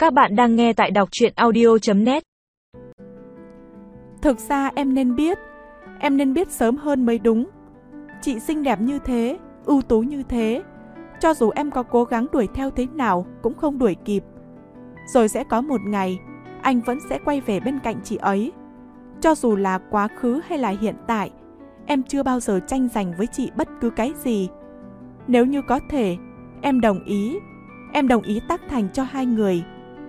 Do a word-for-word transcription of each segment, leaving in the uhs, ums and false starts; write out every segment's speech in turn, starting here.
Các bạn đang nghe tại đọc truyện audio chấm net. Thực ra em nên biết, em nên biết sớm hơn mới đúng. Chị xinh đẹp như thế, ưu tú như thế, cho dù em có cố gắng đuổi theo thế nào cũng không đuổi kịp. Rồi sẽ có một ngày, anh vẫn sẽ quay về bên cạnh chị ấy. Cho dù là quá khứ hay là hiện tại, em chưa bao giờ tranh giành với chị bất cứ cái gì. Nếu như có thể, em đồng ý, em đồng ý tác thành cho hai người.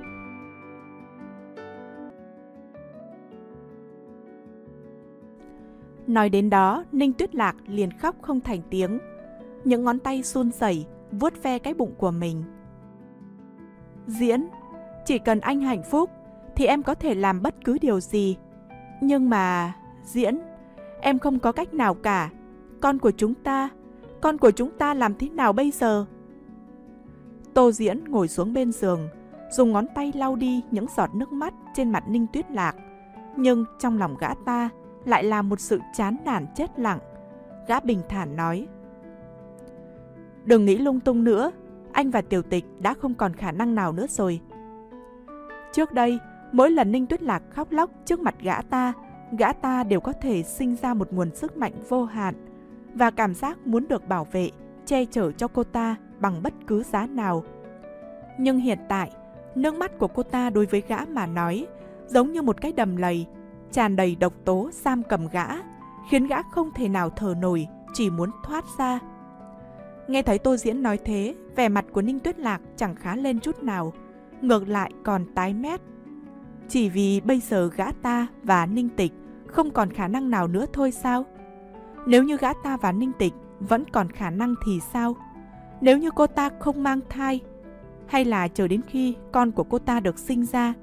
Nói đến đó, Ninh Tuyết Lạc liền khóc không thành tiếng. Những ngón tay run rẩy vuốt ve cái bụng của mình. Diễn, chỉ cần anh hạnh phúc thì em có thể làm bất cứ điều gì. Nhưng mà, Diễn, em không có cách nào cả. Con của chúng ta, con của chúng ta làm thế nào bây giờ? Tô Diễn ngồi xuống bên giường, dùng ngón tay lau đi những giọt nước mắt trên mặt Ninh Tuyết Lạc. Nhưng trong lòng gã ta lại là một sự chán nản chết lặng. Gã bình thản nói: Đừng nghĩ lung tung nữa, anh và Tiểu Tịch đã không còn khả năng nào nữa rồi. Trước đây, mỗi lần Ninh Tuyết Lạc khóc lóc trước mặt gã ta, gã ta đều có thể sinh ra một nguồn sức mạnh vô hạn và cảm giác muốn được bảo vệ, che chở cho cô ta bằng bất cứ giá nào. Nhưng hiện tại, nước mắt của cô ta đối với gã mà nói giống như một cái đầm lầy, tràn đầy độc tố giam cầm gã, khiến gã không thể nào thở nổi, chỉ muốn thoát ra. Nghe thấy Tô Diễn nói thế, vẻ mặt của Ninh Tuyết Lạc chẳng khá lên chút nào, ngược lại còn tái mét. Chỉ vì bây giờ gã ta và Ninh Tịch không còn khả năng nào nữa thôi sao? Nếu như gã ta và Ninh Tịch vẫn còn khả năng thì sao? Nếu như cô ta không mang thai, hay là chờ đến khi con của cô ta được sinh ra?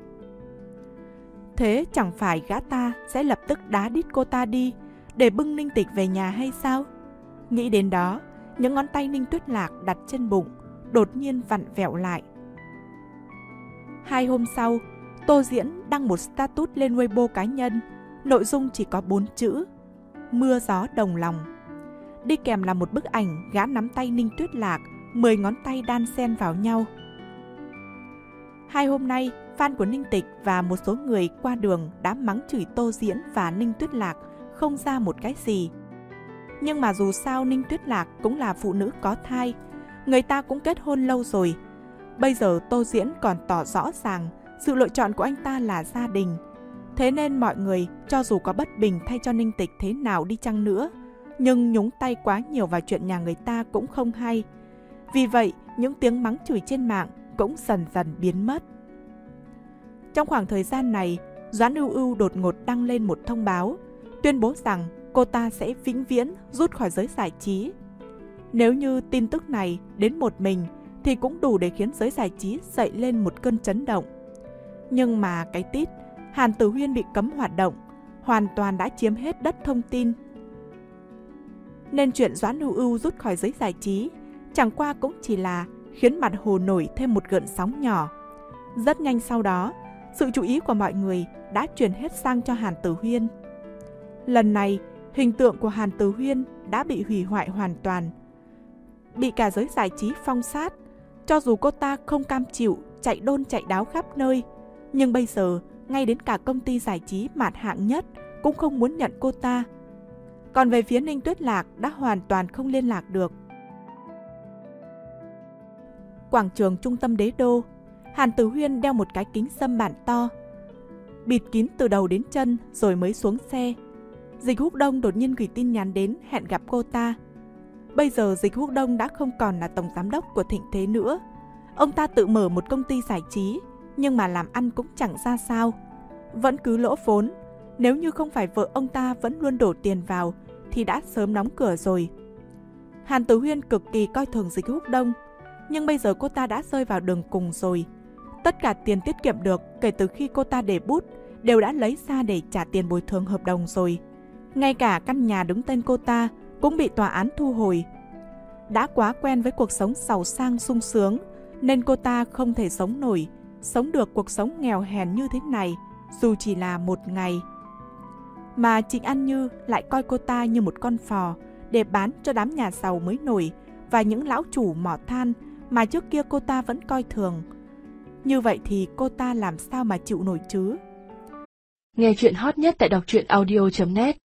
Thế chẳng phải gã ta sẽ lập tức đá đít cô ta đi để bưng Ninh Tịch về nhà hay sao? Nghĩ đến đó, những ngón tay Ninh Tuyết Lạc đặt trên bụng đột nhiên vặn vẹo lại. Hai hôm sau, Tô Diễn đăng một status lên Weibo cá nhân, nội dung chỉ có bốn chữ: mưa gió đồng lòng. Đi kèm là một bức ảnh gã nắm tay Ninh Tuyết Lạc, mười ngón tay đan xen vào nhau. Hai hôm nay, fan của Ninh Tịch và một số người qua đường đã mắng chửi Tô Diễn và Ninh Tuyết Lạc không ra một cái gì. Nhưng mà dù sao Ninh Tuyết Lạc cũng là phụ nữ có thai, người ta cũng kết hôn lâu rồi. Bây giờ Tô Diễn còn tỏ rõ ràng sự lựa chọn của anh ta là gia đình. Thế nên mọi người, cho dù có bất bình thay cho Ninh Tịch thế nào đi chăng nữa, nhưng nhúng tay quá nhiều vào chuyện nhà người ta cũng không hay. Vì vậy, những tiếng mắng chửi trên mạng cũng dần dần biến mất. Trong khoảng thời gian này, Doãn Ưu Ưu đột ngột đăng lên một thông báo, tuyên bố rằng cô ta sẽ vĩnh viễn rút khỏi giới giải trí. Nếu như tin tức này đến một mình thì cũng đủ để khiến giới giải trí dậy lên một cơn chấn động. Nhưng mà cái tít Hàn Tử Huyên bị cấm hoạt động hoàn toàn đã chiếm hết đất thông tin. Nên chuyện Doãn Ưu Ưu rút khỏi giới giải trí chẳng qua cũng chỉ là khiến mặt hồ nổi thêm một gợn sóng nhỏ. Rất nhanh sau đó, sự chú ý của mọi người đã chuyển hết sang cho Hàn Tử Huyên. Lần này, hình tượng của Hàn Tử Huyên đã bị hủy hoại hoàn toàn, bị cả giới giải trí phong sát. Cho dù cô ta không cam chịu chạy đôn chạy đáo khắp nơi, nhưng bây giờ ngay đến cả công ty giải trí mạt hạng nhất cũng không muốn nhận cô ta. Còn về phía Ninh Tuyết Lạc đã hoàn toàn không liên lạc được. Quảng trường trung tâm đế đô, Hàn Tử Huyên đeo một cái kính sâm bản to, bịt kín từ đầu đến chân rồi mới xuống xe. Dịch Húc Đông đột nhiên gửi tin nhắn đến hẹn gặp cô ta. Bây giờ Dịch Húc Đông đã không còn là tổng giám đốc của Thịnh Thế nữa. Ông ta tự mở một công ty giải trí, nhưng mà làm ăn cũng chẳng ra sao, vẫn cứ lỗ vốn. Nếu như không phải vợ ông ta vẫn luôn đổ tiền vào thì đã sớm đóng cửa rồi. Hàn Tử Huyên cực kỳ coi thường Dịch Húc Đông, nhưng bây giờ cô ta đã rơi vào đường cùng rồi. Tất cả tiền tiết kiệm được kể từ khi cô ta để bút đều đã lấy ra để trả tiền bồi thường hợp đồng rồi. Ngay cả căn nhà đứng tên cô ta cũng bị tòa án thu hồi. Đã quá quen với cuộc sống giàu sang sung sướng nên cô ta không thể sống nổi, sống được cuộc sống nghèo hèn như thế này dù chỉ là một ngày. Mà Trịnh An Như lại coi cô ta như một con phò để bán cho đám nhà giàu mới nổi và những lão chủ mỏ than mà trước kia cô ta vẫn coi thường. Như vậy thì cô ta làm sao mà chịu nổi chứ? Nghe chuyện hot nhất tại đọc truyện audio chấm net.